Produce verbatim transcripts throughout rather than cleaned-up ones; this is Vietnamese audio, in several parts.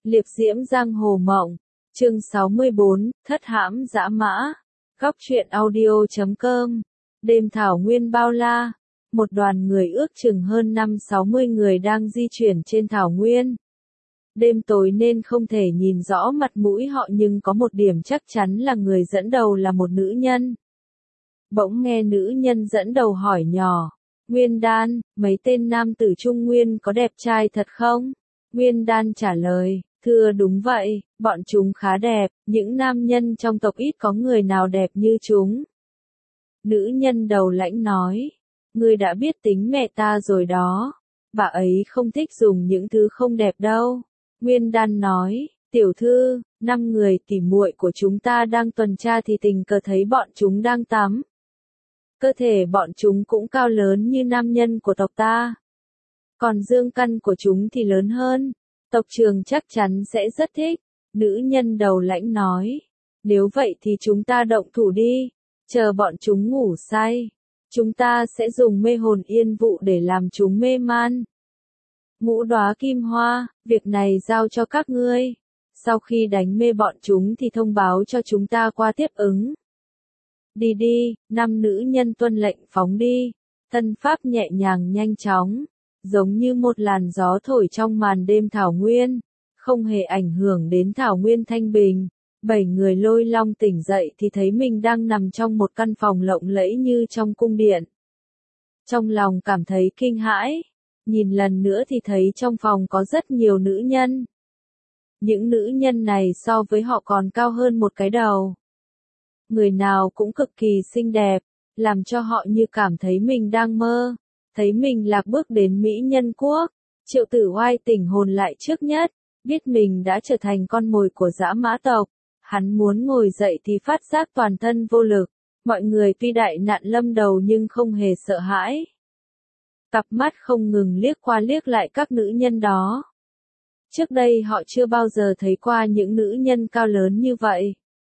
Liệp diễm giang hồ mộng. Chương sáu mươi bốn, thất hãm dã mã. Góc truyện audio chấm com. Đêm thảo nguyên bao la. Một đoàn người ước chừng hơn năm sáu mươi người đang di chuyển trên thảo nguyên. Đêm tối nên không thể nhìn rõ mặt mũi họ, nhưng có một điểm chắc chắn là người dẫn đầu là một nữ nhân. Bỗng nghe nữ nhân dẫn đầu hỏi nhỏ, Nguyên Đan, mấy tên nam tử Trung Nguyên có đẹp trai thật không? Nguyên Đan trả lời, thưa đúng vậy, bọn chúng khá đẹp, những nam nhân trong tộc ít có người nào đẹp như chúng. Nữ nhân đầu lãnh nói, ngươi đã biết tính mẹ ta rồi đó, bà ấy không thích dùng những thứ không đẹp đâu. Nguyên Đan nói, tiểu thư, năm người tỉ muội của chúng ta đang tuần tra thì tình cờ thấy bọn chúng đang tắm. Cơ thể bọn chúng cũng cao lớn như nam nhân của tộc ta. Còn dương căn của chúng thì lớn hơn. Tộc trưởng chắc chắn sẽ rất thích. Nữ nhân đầu lãnh nói. Nếu vậy thì chúng ta động thủ đi. Chờ bọn chúng ngủ say. Chúng ta sẽ dùng mê hồn yên vụ để làm chúng mê man. Ngũ đóa kim hoa, việc này giao cho các ngươi. Sau khi đánh mê bọn chúng thì thông báo cho chúng ta qua tiếp ứng. Đi đi, năm nữ nhân tuân lệnh phóng đi. Thân pháp nhẹ nhàng nhanh chóng, giống như một làn gió thổi trong màn đêm thảo nguyên, không hề ảnh hưởng đến thảo nguyên thanh bình. Bảy người Lôi Long tỉnh dậy thì thấy mình đang nằm trong một căn phòng lộng lẫy như trong cung điện. Trong lòng cảm thấy kinh hãi, nhìn lần nữa thì thấy trong phòng có rất nhiều nữ nhân. Những nữ nhân này so với họ còn cao hơn một cái đầu. Người nào cũng cực kỳ xinh đẹp, làm cho họ như cảm thấy mình đang mơ, thấy mình lạc bước đến Mỹ Nhân Quốc. Triệu Tử Oai tỉnh hồn lại trước nhất, biết mình đã trở thành con mồi của dã mã tộc. Hắn muốn ngồi dậy thì phát giác toàn thân vô lực, mọi người tuy đại nạn lâm đầu nhưng không hề sợ hãi. Cặp mắt không ngừng liếc qua liếc lại các nữ nhân đó. Trước đây họ chưa bao giờ thấy qua những nữ nhân cao lớn như vậy.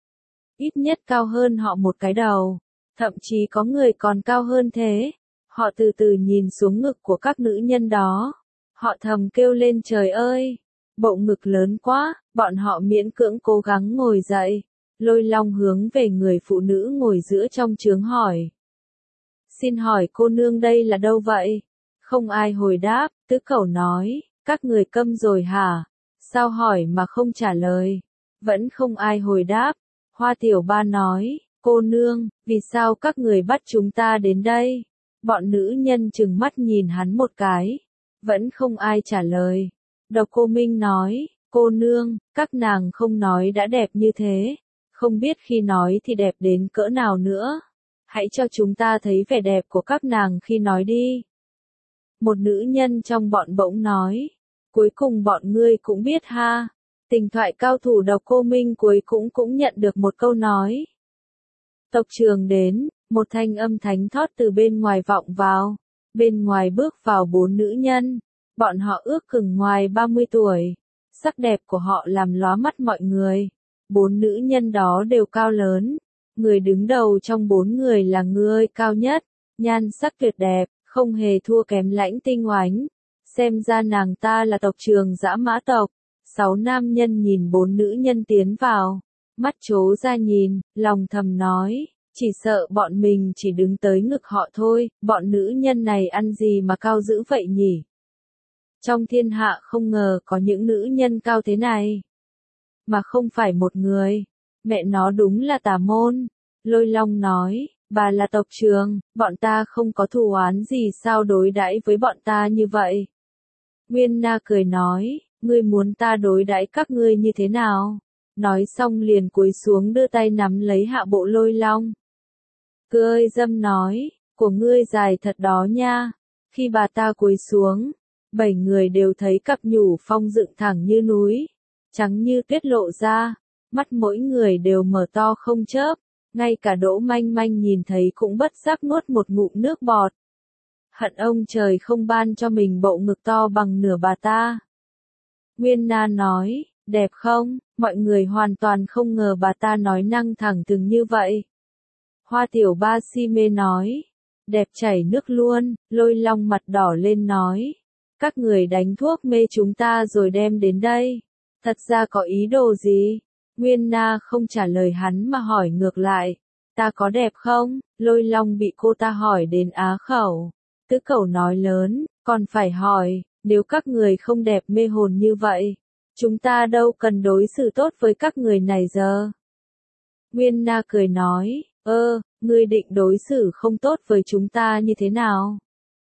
Ít nhất cao hơn họ một cái đầu, thậm chí có người còn cao hơn thế. Họ từ từ nhìn xuống ngực của các nữ nhân đó. Họ thầm kêu lên trời ơi, bộ ngực lớn quá, bọn họ miễn cưỡng cố gắng ngồi dậy. Lôi Long hướng về người phụ nữ ngồi giữa trong trướng hỏi. Xin hỏi cô nương đây là đâu vậy? Không ai hồi đáp, Tứ Cẩu nói, các người câm rồi hả? Sao hỏi mà không trả lời? Vẫn không ai hồi đáp. Hoa Tiểu Ba nói, cô nương, vì sao các người bắt chúng ta đến đây? Bọn nữ nhân trừng mắt nhìn hắn một cái. Vẫn không ai trả lời. Độc Cô Minh nói, cô nương, các nàng không nói đã đẹp như thế. Không biết khi nói thì đẹp đến cỡ nào nữa. Hãy cho chúng ta thấy vẻ đẹp của các nàng khi nói đi. Một nữ nhân trong bọn bỗng nói, cuối cùng bọn ngươi cũng biết ha. Tình thoại cao thủ Độc Cô Minh cuối cũng cũng nhận được một câu nói. Tộc trưởng đến, một thanh âm thánh thót từ bên ngoài vọng vào. Bên ngoài bước vào bốn nữ nhân. Bọn họ ước chừng ngoài ba mươi tuổi. Sắc đẹp của họ làm lóa mắt mọi người. Bốn nữ nhân đó đều cao lớn. Người đứng đầu trong bốn người là người cao nhất. Nhan sắc tuyệt đẹp, không hề thua kém Lãnh Tinh Oánh. Xem ra nàng ta là tộc trưởng dã mã tộc. Sáu nam nhân nhìn bốn nữ nhân tiến vào. Mắt trố ra nhìn, lòng thầm nói. Chỉ sợ bọn mình chỉ đứng tới ngực họ thôi. Bọn nữ nhân này ăn gì mà cao dữ vậy nhỉ? Trong thiên hạ không ngờ có những nữ nhân cao thế này. Mà không phải một người. Mẹ nó đúng là tà môn. Lôi Long nói, bà là tộc trưởng, bọn ta không có thù oán gì sao đối đãi với bọn ta như vậy. Nguyên Na cười nói, ngươi muốn ta đối đãi các ngươi như thế nào? Nói xong liền cúi xuống đưa tay nắm lấy hạ bộ Lôi Long. Cười dâm nói, của ngươi dài thật đó nha. Khi bà ta cúi xuống, bảy người đều thấy cặp nhũ phong dựng thẳng như núi, trắng như tuyết lộ ra, mắt mỗi người đều mở to không chớp, ngay cả Đỗ Manh Manh nhìn thấy cũng bất giác nuốt một ngụm nước bọt. Hận ông trời không ban cho mình bộ ngực to bằng nửa bà ta. Nguyên Na nói, đẹp không? Mọi người hoàn toàn không ngờ bà ta nói năng thẳng thừng như vậy. Hoa Tiểu Ba si mê nói, đẹp chảy nước luôn. Lôi Long mặt đỏ lên nói, các người đánh thuốc mê chúng ta rồi đem đến đây. Thật ra có ý đồ gì? Nguyên Na không trả lời hắn mà hỏi ngược lại. Ta có đẹp không? Lôi Long bị cô ta hỏi đến á khẩu. Tứ Cẩu nói lớn, còn phải hỏi, nếu các người không đẹp mê hồn như vậy, chúng ta đâu cần đối xử tốt với các người này giờ. Nguyên Na cười nói, ơ, ngươi định đối xử không tốt với chúng ta như thế nào?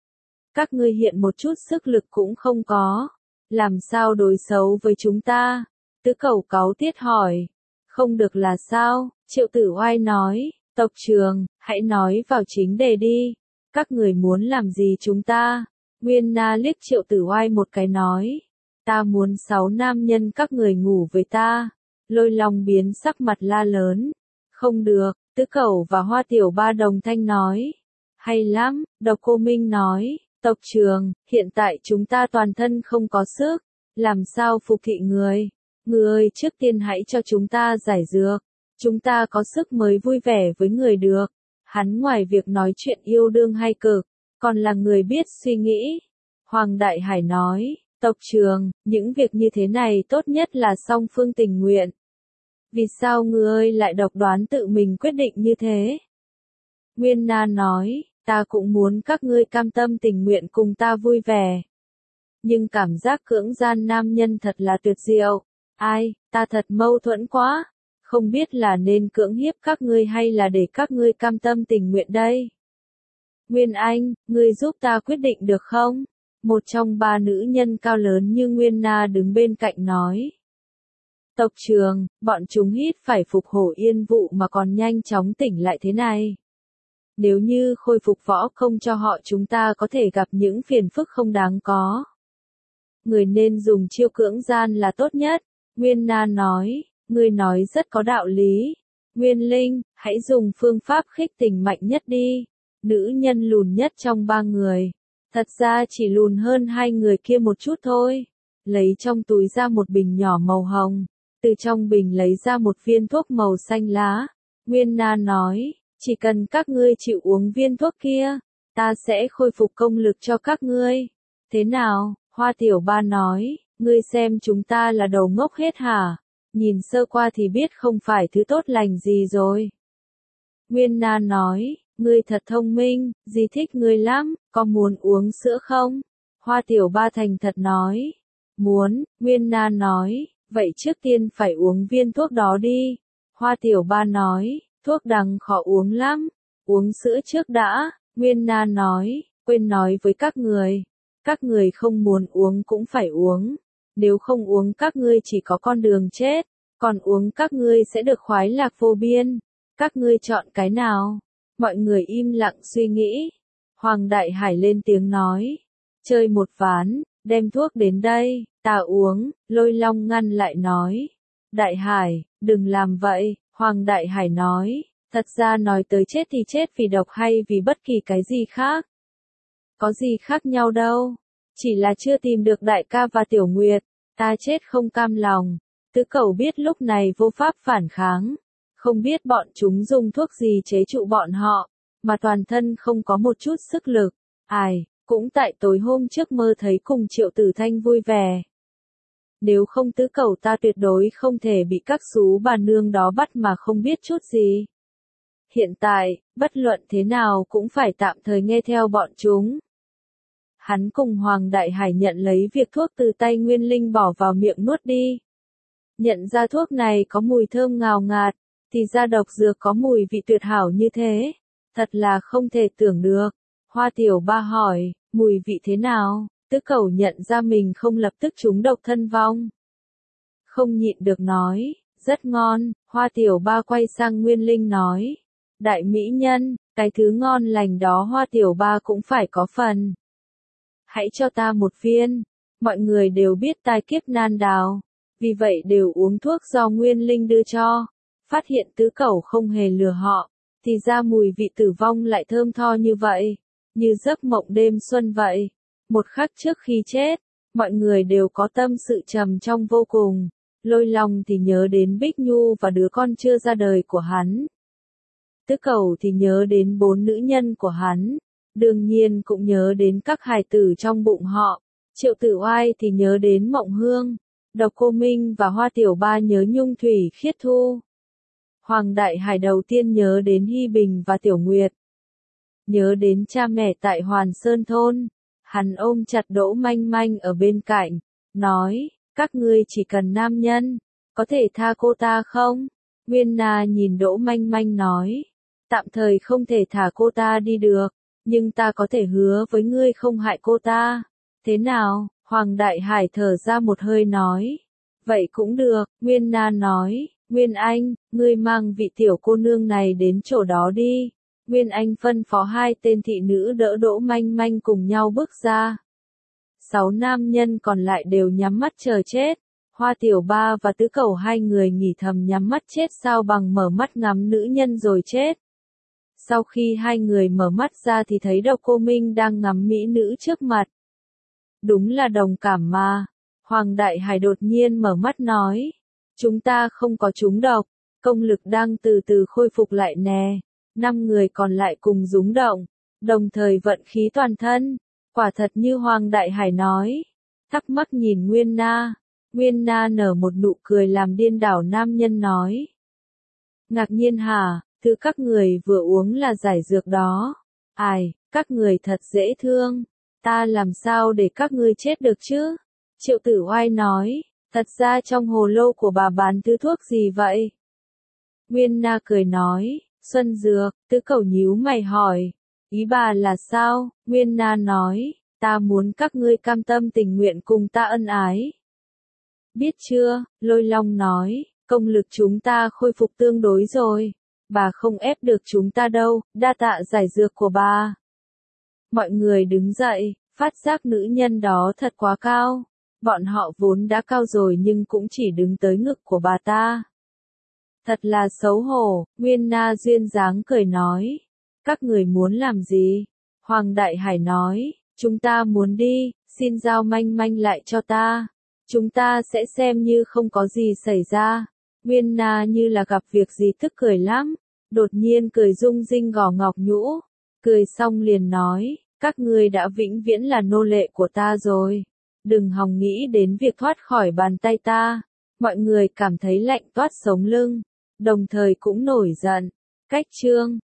Các ngươi hiện một chút sức lực cũng không có, làm sao đối xấu với chúng ta? Tứ Cẩu cáu tiết hỏi, không được là sao? Triệu Tử Oai nói, tộc trưởng, hãy nói vào chính đề đi, các người muốn làm gì chúng ta? Nguyên Na liếc Triệu Tử Oai một cái nói, ta muốn sáu nam nhân các người ngủ với ta. Lôi Long biến sắc mặt la lớn, không được. Tứ Cẩu và Hoa Tiểu Ba đồng thanh nói, hay lắm. Độc Cô Minh nói, tộc trưởng, hiện tại chúng ta toàn thân không có sức, làm sao phục thị người? Người trước tiên hãy cho chúng ta giải dược, chúng ta có sức mới vui vẻ với người được. Hắn ngoài việc nói chuyện yêu đương hay cực, còn là người biết suy nghĩ. Hoàng Đại Hải nói, tộc trưởng, những việc như thế này tốt nhất là song phương tình nguyện. Vì sao ngươi lại độc đoán tự mình quyết định như thế? Nguyên Na nói, ta cũng muốn các ngươi cam tâm tình nguyện cùng ta vui vẻ. Nhưng cảm giác cưỡng gian nam nhân thật là tuyệt diệu. Ai, ta thật mâu thuẫn quá. Không biết là nên cưỡng hiếp các ngươi hay là để các ngươi cam tâm tình nguyện đây? Nguyên Anh, ngươi giúp ta quyết định được không? Một trong ba nữ nhân cao lớn như Nguyên Na đứng bên cạnh nói. Tộc trưởng, bọn chúng hít phải phục hổ yên vụ mà còn nhanh chóng tỉnh lại thế này. Nếu như khôi phục võ không cho họ chúng ta có thể gặp những phiền phức không đáng có. Người nên dùng chiêu cưỡng gian là tốt nhất. Nguyên Na nói, người nói rất có đạo lý. Nguyên Linh, hãy dùng phương pháp khích tình mạnh nhất đi. Nữ nhân lùn nhất trong ba người. Thật ra chỉ lùn hơn hai người kia một chút thôi. Lấy trong túi ra một bình nhỏ màu hồng. Từ trong bình lấy ra một viên thuốc màu xanh lá. Nguyên Na nói, chỉ cần các ngươi chịu uống viên thuốc kia, ta sẽ khôi phục công lực cho các ngươi. Thế nào? Hoa Tiểu Ba nói, ngươi xem chúng ta là đầu ngốc hết hả? Nhìn sơ qua thì biết không phải thứ tốt lành gì rồi. Nguyên Na nói, ngươi thật thông minh, dì thích ngươi lắm, có muốn uống sữa không? Hoa Tiểu Ba thành thật nói, muốn. Nguyên Na nói, vậy trước tiên phải uống viên thuốc đó đi. Hoa Tiểu Ba nói, thuốc đắng khó uống lắm, uống sữa trước đã. Nguyên Na nói, quên nói với các người, các người không muốn uống cũng phải uống, nếu không uống các ngươi chỉ có con đường chết, còn uống các ngươi sẽ được khoái lạc vô biên. Các ngươi chọn cái nào? Mọi người im lặng suy nghĩ. Hoàng Đại Hải lên tiếng nói, chơi một ván, đem thuốc đến đây, ta uống. Lôi Long ngăn lại nói, Đại Hải, đừng làm vậy. Hoàng Đại Hải nói, thật ra nói tới chết thì chết vì độc hay vì bất kỳ cái gì khác. Có gì khác nhau đâu, chỉ là chưa tìm được đại ca và Tiểu Nguyệt, ta chết không cam lòng. Tứ Cẩu biết lúc này vô pháp phản kháng, không biết bọn chúng dùng thuốc gì chế trụ bọn họ, mà toàn thân không có một chút sức lực. Ai, cũng tại tối hôm trước mơ thấy cùng Triệu Tử Thanh vui vẻ. Nếu không Tứ Cẩu ta tuyệt đối không thể bị các xú bà nương đó bắt mà không biết chút gì. Hiện tại, bất luận thế nào cũng phải tạm thời nghe theo bọn chúng. Hắn cùng Hoàng Đại Hải nhận lấy việc thuốc từ tay Nguyên Linh bỏ vào miệng nuốt đi. Nhận ra thuốc này có mùi thơm ngào ngạt, thì ra độc dược có mùi vị tuyệt hảo như thế. Thật là không thể tưởng được. Hoa Tiểu Ba hỏi, mùi vị thế nào? Tứ Cẩu nhận ra mình không lập tức trúng độc thân vong. Không nhịn được nói, rất ngon. Hoa Tiểu Ba quay sang Nguyên Linh nói, đại mỹ nhân, cái thứ ngon lành đó Hoa Tiểu Ba cũng phải có phần. Hãy cho ta một viên. Mọi người đều biết tai kiếp nan đào, vì vậy đều uống thuốc do Nguyên Linh đưa cho. Phát hiện Tứ Cẩu không hề lừa họ, thì ra mùi vị tử vong lại thơm tho như vậy, như giấc mộng đêm xuân vậy. Một khắc trước khi chết, mọi người đều có tâm sự trầm trong vô cùng. Lôi Long thì nhớ đến Bích Nhu và đứa con chưa ra đời của hắn. Tứ Cẩu thì nhớ đến bốn nữ nhân của hắn, đương nhiên cũng nhớ đến các hài tử trong bụng họ. Triệu Tử Oai thì nhớ đến Mộng Hương. Độc Cô Minh và Hoa Tiểu Ba nhớ Nhung Thủy Khiết Thu. Hoàng Đại Hải đầu tiên nhớ đến Hy Bình và Tiểu Nguyệt. Nhớ đến cha mẹ tại Hoàn Sơn Thôn. Hắn ôm chặt Đỗ Manh Manh ở bên cạnh, nói, các ngươi chỉ cần nam nhân, có thể tha cô ta không? Nguyên Na nhìn Đỗ Manh Manh nói, tạm thời không thể thả cô ta đi được, nhưng ta có thể hứa với ngươi không hại cô ta. Thế nào? Hoàng Đại Hải thở ra một hơi nói, vậy cũng được. Nguyên Na nói, Nguyên Anh, ngươi mang vị tiểu cô nương này đến chỗ đó đi. Nguyên Anh phân phó hai tên thị nữ đỡ Đỗ Manh Manh cùng nhau bước ra. Sáu nam nhân còn lại đều nhắm mắt chờ chết. Hoa Tiểu Ba và Tứ Cẩu hai người nghỉ thầm nhắm mắt chết sao bằng mở mắt ngắm nữ nhân rồi chết. Sau khi hai người mở mắt ra thì thấy Độc Cô Minh đang ngắm mỹ nữ trước mặt. Đúng là đồng cảm mà. Hoàng Đại Hải đột nhiên mở mắt nói, chúng ta không có trúng độc, công lực đang từ từ khôi phục lại nè. Năm người còn lại cùng rúng động, đồng thời vận khí toàn thân, quả thật như Hoàng Đại Hải nói. Thắc mắc nhìn Nguyên Na, Nguyên Na nở một nụ cười làm điên đảo nam nhân nói. Ngạc nhiên hả, thứ các người vừa uống là giải dược đó. Ai, các người thật dễ thương, ta làm sao để các ngươi chết được chứ? Triệu Tử Oai nói, thật ra trong hồ lô của bà bán thứ thuốc gì vậy? Nguyên Na cười nói, Xuân Dược. Tứ Cẩu nhíu mày hỏi, ý bà là sao? Nguyên Na nói, ta muốn các ngươi cam tâm tình nguyện cùng ta ân ái. Biết chưa? Lôi Long nói, công lực chúng ta khôi phục tương đối rồi, bà không ép được chúng ta đâu, đa tạ giải dược của bà. Mọi người đứng dậy, phát giác nữ nhân đó thật quá cao. Bọn họ vốn đã cao rồi nhưng cũng chỉ đứng tới ngực của bà ta. Thật là xấu hổ. Nguyên Na duyên dáng cười nói, các người muốn làm gì? Hoàng Đại Hải nói, chúng ta muốn đi, xin giao Manh Manh lại cho ta. Chúng ta sẽ xem như không có gì xảy ra. Nguyên Na như là gặp việc gì tức cười lắm, đột nhiên cười rung rinh gò ngọc nhũ. Cười xong liền nói, các ngươi đã vĩnh viễn là nô lệ của ta rồi. Đừng hòng nghĩ đến việc thoát khỏi bàn tay ta. Mọi người cảm thấy lạnh toát sống lưng, đồng thời cũng nổi giận. Cách chương